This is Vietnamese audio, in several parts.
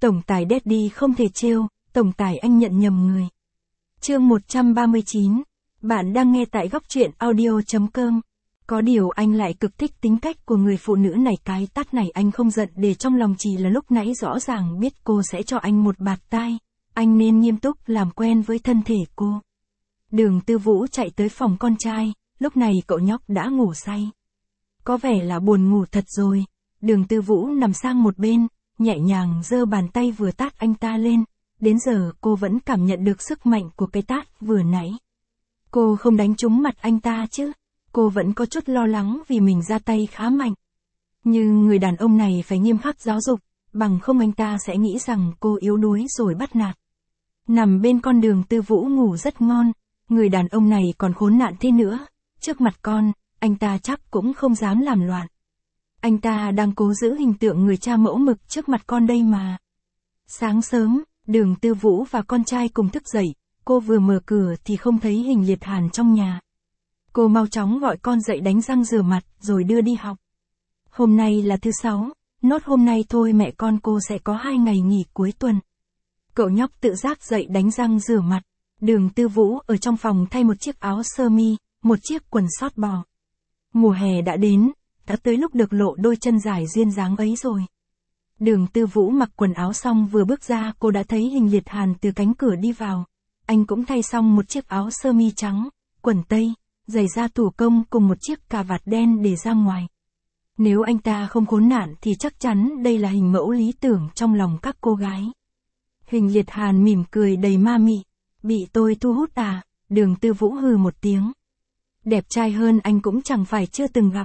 Tổng tài Daddy không thể trêu, tổng tài anh nhận nhầm người. Chương 139. Bạn đang nghe tại góc truyện audio.com. Có điều anh lại cực thích tính cách của người phụ nữ này, cái tát này anh không giận để trong lòng, chỉ là lúc nãy rõ ràng biết cô sẽ cho anh một bạt tai. Anh nên nghiêm túc làm quen với thân thể cô. Đường Tư Vũ chạy tới phòng con trai, lúc này cậu nhóc đã ngủ say. Có vẻ là buồn ngủ thật rồi. Đường Tư Vũ nằm sang một bên, nhẹ nhàng giơ bàn tay vừa tát anh ta lên. Đến giờ cô vẫn cảm nhận được sức mạnh của cái tát vừa nãy. Cô không đánh trúng mặt anh ta chứ? Cô vẫn có chút lo lắng vì mình ra tay khá mạnh. Nhưng người đàn ông này phải nghiêm khắc giáo dục, bằng không anh ta sẽ nghĩ rằng cô yếu đuối rồi bắt nạt. Nằm bên con Đường Tư Vũ ngủ rất ngon, người đàn ông này còn khốn nạn thế nữa. Trước mặt con, anh ta chắc cũng không dám làm loạn. Anh ta đang cố giữ hình tượng người cha mẫu mực trước mặt con đây mà. Sáng sớm, Đường Tư Vũ và con trai cùng thức dậy, cô vừa mở cửa thì không thấy Hình Liệt Hàn trong nhà. Cô mau chóng gọi con dậy đánh răng rửa mặt rồi đưa đi học. Hôm nay là thứ Sáu, nốt hôm nay thôi mẹ con cô sẽ có 2 ngày nghỉ cuối tuần. Cậu nhóc tự giác dậy đánh răng rửa mặt. Đường Tư Vũ ở trong phòng thay một chiếc áo sơ mi, một chiếc quần sót bò. Mùa hè đã đến, đã tới lúc được lộ đôi chân dài duyên dáng ấy rồi. Đường Tư Vũ mặc quần áo xong vừa bước ra, cô đã thấy Hình Liệt Hàn từ cánh cửa đi vào. Anh cũng thay xong một chiếc áo sơ mi trắng, quần tây, giày da thủ công cùng một chiếc cà vạt đen để ra ngoài. Nếu anh ta không khốn nạn thì chắc chắn đây là hình mẫu lý tưởng trong lòng các cô gái. Hình Liệt Hàn mỉm cười đầy ma mị. Bị tôi thu hút à? Đường Tư Vũ hừ một tiếng. Đẹp trai hơn anh cũng chẳng phải chưa từng gặp.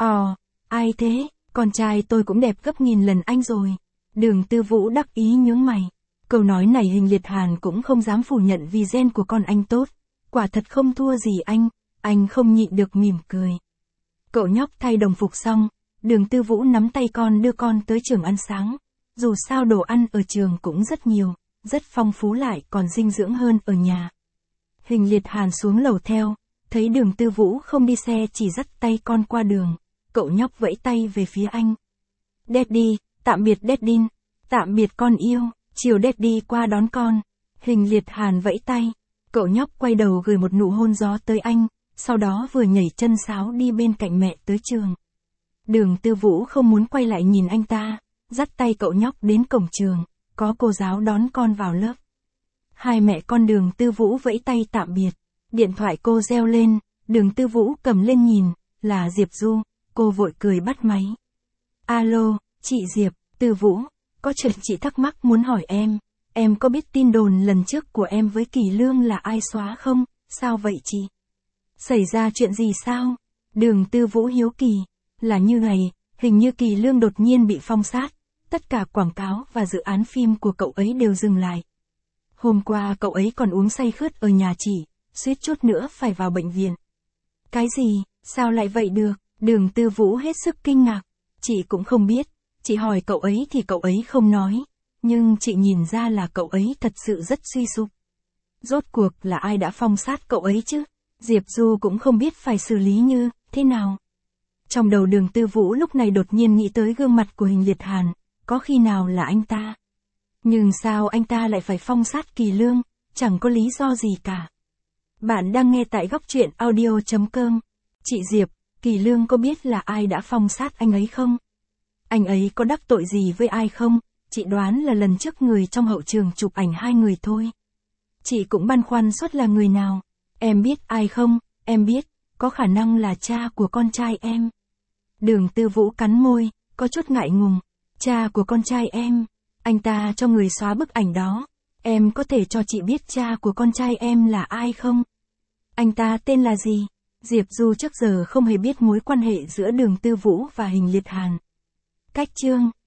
Ai thế? Con trai tôi cũng đẹp gấp nghìn lần anh rồi. Đường Tư Vũ đắc ý nhướng mày. Câu nói này Hình Liệt Hàn cũng không dám phủ nhận vì gen của con anh tốt. Quả thật không thua gì anh không nhịn được mỉm cười. Cậu nhóc thay đồng phục xong, Đường Tư Vũ nắm tay con đưa con tới trường ăn sáng. Dù sao đồ ăn ở trường cũng rất nhiều, rất phong phú lại còn dinh dưỡng hơn ở nhà. Hình Liệt Hàn xuống lầu theo, thấy Đường Tư Vũ không đi xe chỉ dắt tay con qua đường. Cậu nhóc vẫy tay về phía anh. Daddy, tạm biệt Daddy, tạm biệt con yêu, chiều Daddy qua đón con. Hình Liệt Hàn vẫy tay, cậu nhóc quay đầu gửi một nụ hôn gió tới anh, sau đó vừa nhảy chân sáo đi bên cạnh mẹ tới trường. Đường Tư Vũ không muốn quay lại nhìn anh ta, dắt tay cậu nhóc đến cổng trường, có cô giáo đón con vào lớp. Hai mẹ con Đường Tư Vũ vẫy tay tạm biệt, điện thoại cô reo lên, Đường Tư Vũ cầm lên nhìn, là Diệp Du. Cô vội cười bắt máy. Alo, chị Diệp, Tư Vũ, có chuyện chị thắc mắc muốn hỏi em có biết tin đồn lần trước của em với Kỳ Lương là ai xóa không? Sao vậy chị? Xảy ra chuyện gì sao? Đường Tư Vũ hiếu kỳ. Là như này, hình như Kỳ Lương đột nhiên bị phong sát, tất cả quảng cáo và dự án phim của cậu ấy đều dừng lại. Hôm qua cậu ấy còn uống say khướt ở nhà chị, suýt chút nữa phải vào bệnh viện. Cái gì? Sao lại vậy được? Đường Tư Vũ hết sức kinh ngạc. Chị cũng không biết, chị hỏi cậu ấy thì cậu ấy không nói, nhưng chị nhìn ra là cậu ấy thật sự rất suy sụp. Rốt cuộc là ai đã phong sát cậu ấy chứ? Diệp Du cũng không biết phải xử lý như thế nào. Trong đầu Đường Tư Vũ lúc này đột nhiên nghĩ tới gương mặt của Hình Liệt Hàn, có khi nào là anh ta? Nhưng sao anh ta lại phải phong sát Kỳ Lương, chẳng có lý do gì cả. Bạn đang nghe tại góc truyện audio.com. Chị Diệp, Kỳ Lương có biết là ai đã phong sát anh ấy không? Anh ấy có đắc tội gì với ai không? Chị đoán là lần trước người trong hậu trường chụp ảnh 2 người thôi. Chị cũng băn khoăn suốt là người nào. Em biết ai không? Em biết, có khả năng là cha của con trai em. Đường Tư Vũ cắn môi, có chút ngại ngùng. Cha của con trai em, anh ta cho người xóa bức ảnh đó. Em có thể cho chị biết cha của con trai em là ai không? Anh ta tên là gì? Diệp Du trước giờ không hề biết mối quan hệ giữa Đường Tư Vũ và Hình Liệt Hàn. Cách chương